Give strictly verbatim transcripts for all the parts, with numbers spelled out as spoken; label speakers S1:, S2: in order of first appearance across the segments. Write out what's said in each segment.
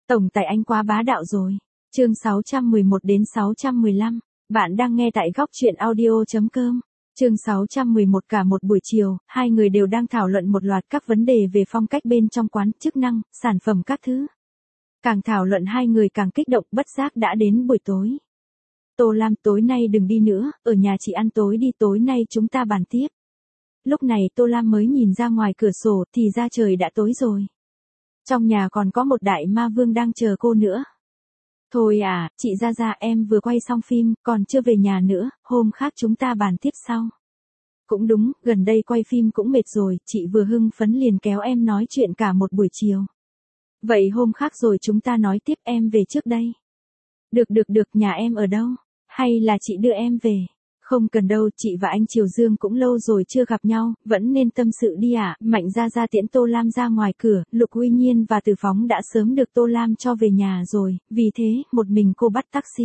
S1: Tổng tài anh quá bá đạo rồi. Chương sáu trăm mười một đến sáu trăm mười lăm. Bạn đang nghe tại góc truyện audio chấm com. Chương sáu trăm mười một. Cả một buổi chiều, hai người đều đang thảo luận một loạt các vấn đề về phong cách bên trong quán, chức năng, sản phẩm các thứ. Càng thảo luận hai người càng kích động, bất giác đã đến buổi tối. Tô Lam, tối nay đừng đi nữa, ở nhà chị ăn tối đi, tối nay chúng ta bàn tiếp. Lúc này Tô Lam mới nhìn ra ngoài cửa sổ thì ra trời đã tối rồi. Trong nhà còn có một đại ma vương đang chờ cô nữa. Thôi à, chị ra ra, em vừa quay xong phim, còn chưa về nhà nữa, hôm khác chúng ta bàn tiếp sau. Cũng đúng, gần đây quay phim cũng mệt rồi, chị vừa hưng phấn liền kéo em nói chuyện cả một buổi chiều. Vậy hôm khác rồi chúng ta nói tiếp, em về trước đây. Được được được, nhà em ở đâu? Hay là chị đưa em về? Không cần đâu, chị và anh Triều Dương cũng lâu rồi chưa gặp nhau, vẫn nên tâm sự đi ạ. À? Mạnh ra ra tiễn Tô Lam ra ngoài cửa, Lục Uy Nhiên và Từ Phóng đã sớm được Tô Lam cho về nhà rồi, vì thế, một mình cô bắt taxi.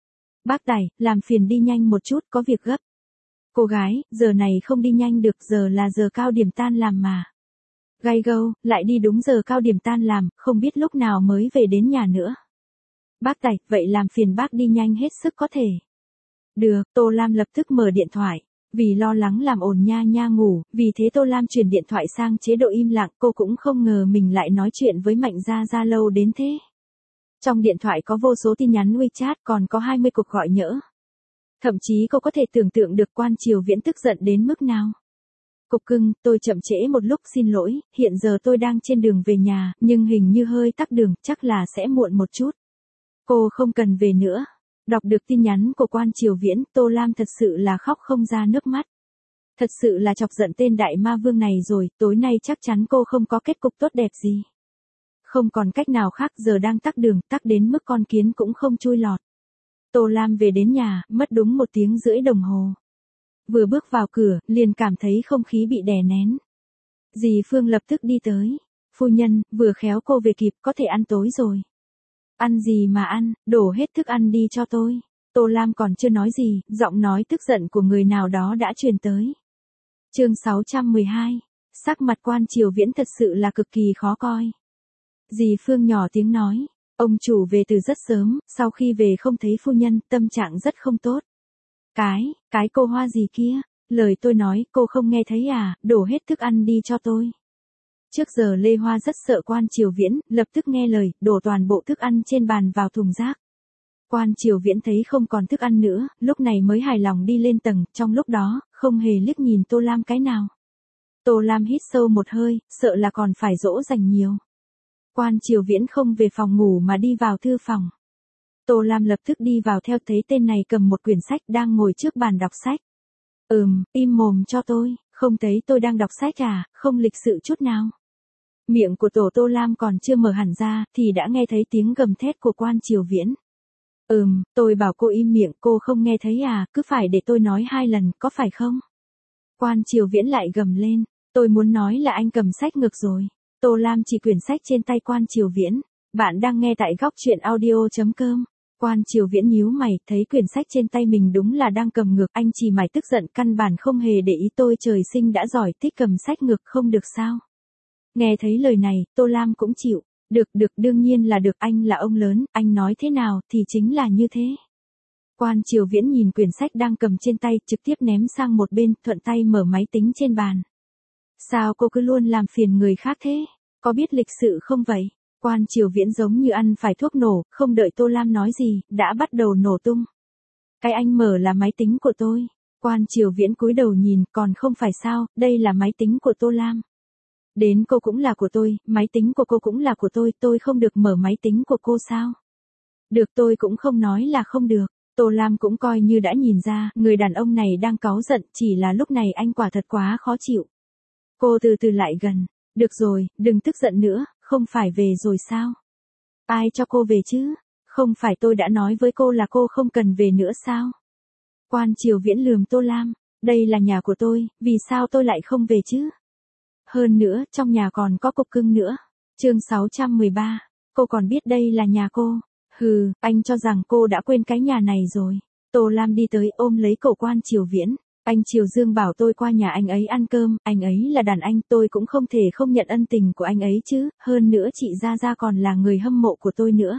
S1: Bác Tài, làm phiền đi nhanh một chút, có việc gấp. Cô gái, giờ này không đi nhanh được, giờ là giờ cao điểm tan làm mà. Gay gâu, lại đi đúng giờ cao điểm tan làm, không biết lúc nào mới về đến nhà nữa. Bác Tài, vậy làm phiền bác đi nhanh hết sức có thể. Được, Tô Lam lập tức mở điện thoại. Vì lo lắng làm ồn nha nha ngủ, vì thế Tô Lam chuyển điện thoại sang chế độ im lặng, cô cũng không ngờ mình lại nói chuyện với Mạnh Gia Gia lâu đến thế. Trong điện thoại có vô số tin nhắn WeChat, còn có hai mươi cuộc gọi nhỡ. Thậm chí cô có thể tưởng tượng được Quan Triều Viễn tức giận đến mức nào. Cục cưng, tôi chậm trễ một lúc, xin lỗi, hiện giờ tôi đang trên đường về nhà, nhưng hình như hơi tắc đường, chắc là sẽ muộn một chút. Cô không cần về nữa. Đọc được tin nhắn của Quan Triều Viễn, Tô Lam thật sự là khóc không ra nước mắt. Thật sự là chọc giận tên đại ma vương này rồi, tối nay chắc chắn cô không có kết cục tốt đẹp gì. Không còn cách nào khác, giờ đang tắc đường, tắc đến mức con kiến cũng không chui lọt. Tô Lam về đến nhà, mất đúng một tiếng rưỡi đồng hồ. Vừa bước vào cửa, liền cảm thấy không khí bị đè nén. Dì Phương lập tức đi tới. Phu nhân, vừa khéo cô về kịp, có thể ăn tối rồi. Ăn gì mà ăn, đổ hết thức ăn đi cho tôi. Tô Lam còn chưa nói gì, giọng nói tức giận của người nào đó đã truyền tới. Chương sáu trăm mười hai. Sắc mặt Quan Triều Viễn thật sự là cực kỳ khó coi. Dì Phương nhỏ tiếng nói, ông chủ về từ rất sớm, sau khi về không thấy phu nhân, tâm trạng rất không tốt. Cái, cái cô Hoa gì kia, lời tôi nói cô không nghe thấy à, đổ hết thức ăn đi cho tôi. Trước giờ Lê Hoa rất sợ Quan Triều Viễn, lập tức nghe lời, đổ toàn bộ thức ăn trên bàn vào thùng rác. Quan Triều Viễn thấy không còn thức ăn nữa, lúc này mới hài lòng đi lên tầng, trong lúc đó, không hề liếc nhìn Tô Lam cái nào. Tô Lam hít sâu một hơi, sợ là còn phải dỗ dành nhiều. Quan Triều Viễn không về phòng ngủ mà đi vào thư phòng. Tô Lam lập tức đi vào theo, thấy tên này cầm một quyển sách đang ngồi trước bàn đọc sách. Ừm, im mồm cho tôi, không thấy tôi đang đọc sách à, không lịch sự chút nào. Miệng của tổ Tô Lam còn chưa mở hẳn ra, thì đã nghe thấy tiếng gầm thét của Quan Triều Viễn. Ừm, tôi bảo cô im miệng, cô không nghe thấy à, cứ phải để tôi nói hai lần, có phải không? Quan Triều Viễn lại gầm lên, tôi muốn nói là anh cầm sách ngược rồi. Tô Lam chỉ quyển sách trên tay Quan Triều Viễn. Bạn đang nghe tại góc truyện audio chấm com. Quan Triều Viễn nhíu mày, thấy quyển sách trên tay mình đúng là đang cầm ngược, anh chỉ mải tức giận, căn bản không hề để ý, tôi trời sinh đã giỏi, thích cầm sách ngược không được sao? Nghe thấy lời này, Tô Lam cũng chịu. Được được, đương nhiên là được, anh là ông lớn, anh nói thế nào thì chính là như thế. Quan Triều Viễn nhìn quyển sách đang cầm trên tay, trực tiếp ném sang một bên, thuận tay mở máy tính trên bàn. Sao cô cứ luôn làm phiền người khác thế? Có biết lịch sự không vậy? Quan Triều Viễn giống như ăn phải thuốc nổ, không đợi Tô Lam nói gì, đã bắt đầu nổ tung. Cái anh mở là máy tính của tôi. Quan Triều Viễn cúi đầu nhìn, còn không phải sao, đây là máy tính của Tô Lam. Đến cô cũng là của tôi, máy tính của cô cũng là của tôi, tôi không được mở máy tính của cô sao? Được, tôi cũng không nói là không được. Tô Lam cũng coi như đã nhìn ra, người đàn ông này đang cáu giận, chỉ là lúc này anh quả thật quá khó chịu. Cô từ từ lại gần. Được rồi, đừng tức giận nữa, không phải về rồi sao? Ai cho cô về chứ? Không phải tôi đã nói với cô là cô không cần về nữa sao? Quan Triều Viễn lườm Tô Lam, đây là nhà của tôi, vì sao tôi lại không về chứ? Hơn nữa, trong nhà còn có cục cưng nữa. Chương sáu trăm mười ba, cô còn biết đây là nhà cô. Hừ, anh cho rằng cô đã quên cái nhà này rồi. Tô Lam đi tới ôm lấy cổ Quan Triều Viễn. Anh Triều Dương bảo tôi qua nhà anh ấy ăn cơm, anh ấy là đàn anh, tôi cũng không thể không nhận ân tình của anh ấy chứ, hơn nữa chị Gia Gia còn là người hâm mộ của tôi nữa.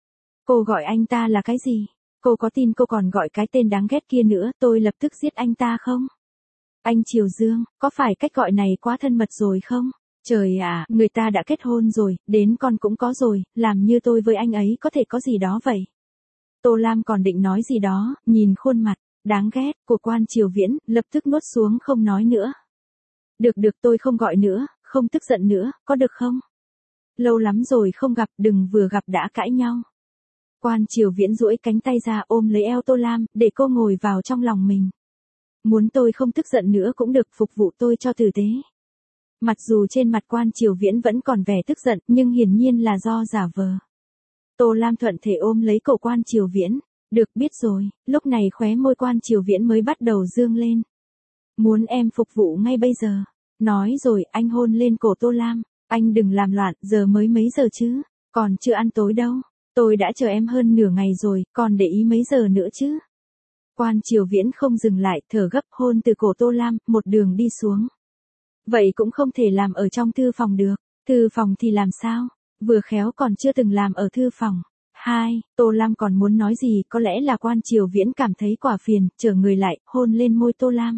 S1: Cô gọi anh ta là cái gì? Cô có tin cô còn gọi cái tên đáng ghét kia nữa, tôi lập tức giết anh ta không? Anh Triều Dương, có phải cách gọi này quá thân mật rồi không? Trời ạ, người ta đã kết hôn rồi, đến con cũng có rồi, làm như tôi với anh ấy có thể có gì đó vậy. Tô Lam còn định nói gì đó, nhìn khuôn mặt đáng ghét của Quan Triều Viễn, lập tức nuốt xuống không nói nữa. Được được, tôi không gọi nữa, không tức giận nữa, có được không? Lâu lắm rồi không gặp, đừng vừa gặp đã cãi nhau. Quan Triều Viễn duỗi cánh tay ra ôm lấy eo Tô Lam, để cô ngồi vào trong lòng mình. Muốn tôi không tức giận nữa cũng được, phục vụ tôi cho tử tế. Mặc dù trên mặt Quan Triều Viễn vẫn còn vẻ tức giận, nhưng hiển nhiên là do giả vờ. Tô Lam thuận thể ôm lấy cổ Quan Triều Viễn. Được, biết rồi, lúc này khóe môi Quan Triều Viễn mới bắt đầu dương lên. Muốn em phục vụ ngay bây giờ. Nói rồi, anh hôn lên cổ Tô Lam. Anh đừng làm loạn, giờ mới mấy giờ chứ, còn chưa ăn tối đâu. Tôi đã chờ em hơn nửa ngày rồi, còn để ý mấy giờ nữa chứ. Quan Triều Viễn không dừng lại, thở gấp hôn từ cổ Tô Lam, một đường đi xuống. Vậy cũng không thể làm ở trong thư phòng được. Thư phòng thì làm sao? Vừa khéo còn chưa từng làm ở thư phòng. Hai, Tô Lam còn muốn nói gì, có lẽ là Quan Triều Viễn cảm thấy quả phiền, trở người lại, hôn lên môi Tô Lam.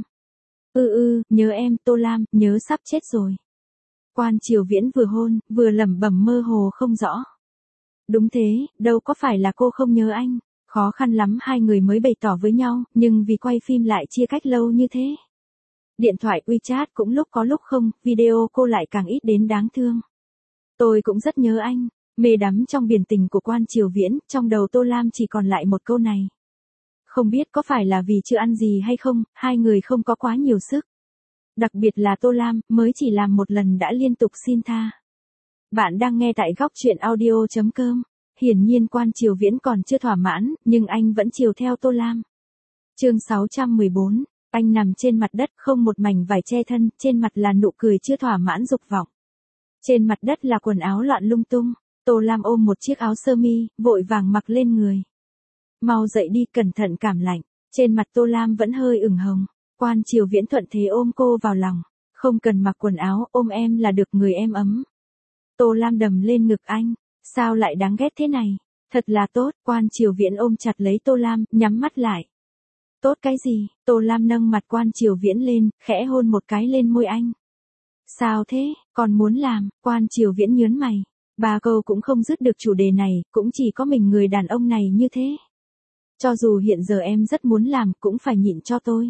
S1: ư ư, nhớ em, Tô Lam, nhớ sắp chết rồi. Quan Triều Viễn vừa hôn, vừa lẩm bẩm mơ hồ không rõ. Đúng thế, đâu có phải là cô không nhớ anh. Khó khăn lắm hai người mới bày tỏ với nhau, nhưng vì quay phim lại chia cách lâu như thế. Điện thoại WeChat cũng lúc có lúc không, video cô lại càng ít đến đáng thương. Tôi cũng rất nhớ anh, mê đắm trong biển tình của Quan Triều Viễn, trong đầu Tô Lam chỉ còn lại một câu này. Không biết có phải là vì chưa ăn gì hay không, hai người không có quá nhiều sức. Đặc biệt là Tô Lam, mới chỉ làm một lần đã liên tục xin tha. Bạn đang nghe tại góc truyện audio chấm com. Hiển nhiên Quan Triều Viễn còn chưa thỏa mãn, nhưng anh vẫn chiều theo Tô Lam. Chương sáu trăm mười bốn, anh nằm trên mặt đất không một mảnh vải che thân, trên mặt là nụ cười chưa thỏa mãn dục vọng. Trên mặt đất là quần áo loạn lung tung, Tô Lam ôm một chiếc áo sơ mi, vội vàng mặc lên người. Mau dậy đi, cẩn thận cảm lạnh. Trên mặt Tô Lam vẫn hơi ửng hồng. Quan Triều Viễn thuận thế ôm cô vào lòng. Không cần mặc quần áo, ôm em là được, người em ấm. Tô Lam đầm lên ngực anh. Sao lại đáng ghét thế này? Thật là tốt. Quan Triều Viễn ôm chặt lấy Tô Lam, nhắm mắt lại. Tốt cái gì? Tô Lam nâng mặt Quan Triều Viễn lên, khẽ hôn một cái lên môi anh. Sao thế? Còn muốn làm? Quan Triều Viễn nhớn mày. Ba câu cũng không dứt được chủ đề này, cũng chỉ có mình người đàn ông này như thế. Cho dù hiện giờ em rất muốn làm, cũng phải nhịn cho tôi.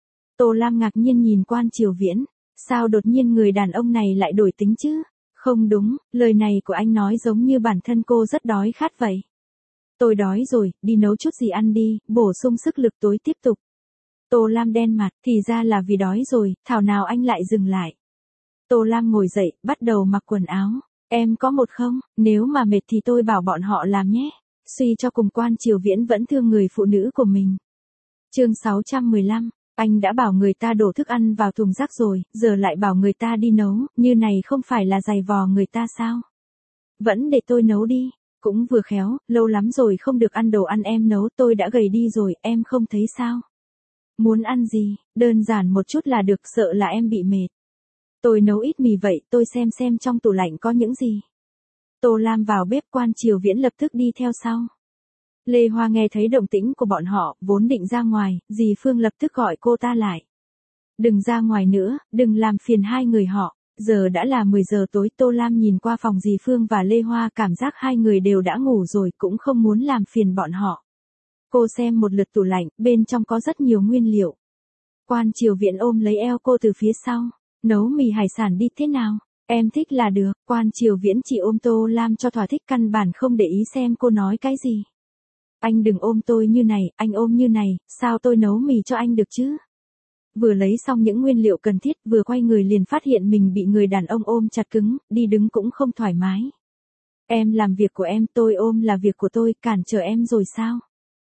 S1: Tô Lam ngạc nhiên nhìn Quan Triều Viễn. Sao đột nhiên người đàn ông này lại đổi tính chứ? Không đúng, lời này của anh nói giống như bản thân cô rất đói khát vậy. Tôi đói rồi, đi nấu chút gì ăn đi, bổ sung sức lực tối tiếp tục. Tô Lam đen mặt, thì ra là vì đói rồi, thảo nào anh lại dừng lại. Tô Lam ngồi dậy, bắt đầu mặc quần áo. Em có một không, nếu mà mệt thì tôi bảo bọn họ làm nhé. Suy cho cùng Quan Triều Viễn vẫn thương người phụ nữ của mình. Chương sáu trăm mười lăm, anh đã bảo người ta đổ thức ăn vào thùng rác rồi, giờ lại bảo người ta đi nấu, như này không phải là giày vò người ta sao? Vẫn để tôi nấu đi, cũng vừa khéo, lâu lắm rồi không được ăn đồ ăn em nấu, tôi đã gầy đi rồi, em không thấy sao? Muốn ăn gì, đơn giản một chút là được, sợ là em bị mệt. Tôi nấu ít mì vậy, tôi xem xem trong tủ lạnh có những gì. Tô Lam vào bếp, Quan Triều Viễn lập tức đi theo sau. Lê Hoa nghe thấy động tĩnh của bọn họ, vốn định ra ngoài, dì Phương lập tức gọi cô ta lại. Đừng ra ngoài nữa, đừng làm phiền hai người họ, giờ đã là mười giờ tối. Tô Lam nhìn qua phòng dì Phương và Lê Hoa, cảm giác hai người đều đã ngủ rồi, cũng không muốn làm phiền bọn họ. Cô xem một lượt tủ lạnh, bên trong có rất nhiều nguyên liệu. Quan Triều Viễn ôm lấy eo cô từ phía sau. Nấu mì hải sản đi, thế nào? Em thích là được. Quan Triều Viễn chỉ ôm Tô Lam cho thỏa thích, căn bản không để ý xem cô nói cái gì. Anh đừng ôm tôi như này, anh ôm như này, sao tôi nấu mì cho anh được chứ? Vừa lấy xong những nguyên liệu cần thiết, vừa quay người liền phát hiện mình bị người đàn ông ôm chặt cứng, đi đứng cũng không thoải mái. Em làm việc của em, tôi ôm là việc của tôi, cản trở em rồi sao?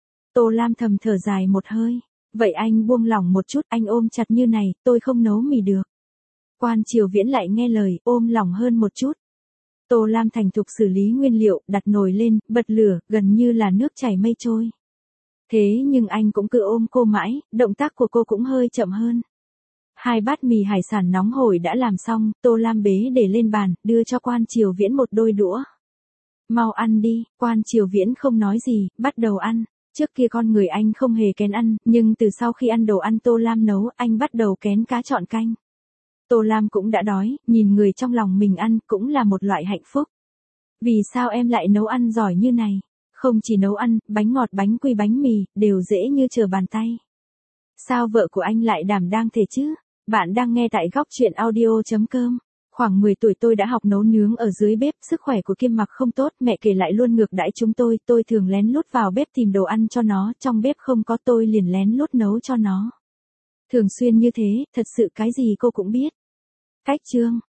S1: Tô Lam thầm thở dài một hơi. Vậy anh buông lỏng một chút, anh ôm chặt như này, tôi không nấu mì được. Quan Triều Viễn lại nghe lời, ôm lỏng hơn một chút. Tô Lam thành thục xử lý nguyên liệu, đặt nồi lên, bật lửa, gần như là nước chảy mây trôi. Thế nhưng anh cũng cứ ôm cô mãi, động tác của cô cũng hơi chậm hơn. Hai bát mì hải sản nóng hổi đã làm xong, Tô Lam bế để lên bàn, đưa cho Quan Triều Viễn một đôi đũa. Mau ăn đi, Quan Triều Viễn không nói gì, bắt đầu ăn. Trước kia con người anh không hề kén ăn, nhưng từ sau khi ăn đồ ăn Tô Lam nấu, anh bắt đầu kén cá chọn canh. Tô Lam cũng đã đói, nhìn người trong lòng mình ăn cũng là một loại hạnh phúc. Vì sao em lại nấu ăn giỏi như này? Không chỉ nấu ăn, bánh ngọt, bánh quy, bánh mì, đều dễ như trở bàn tay. Sao vợ của anh lại đảm đang thế chứ? Bạn đang nghe tại góc chuyện audio chấm com. Khoảng mười tuổi tôi đã học nấu nướng ở dưới bếp, sức khỏe của Kim Mặc không tốt, mẹ kể lại luôn ngược đãi chúng tôi, tôi thường lén lút vào bếp tìm đồ ăn cho nó, trong bếp không có tôi liền lén lút nấu cho nó. Thường xuyên như thế, thật sự cái gì cô cũng biết. Cách chương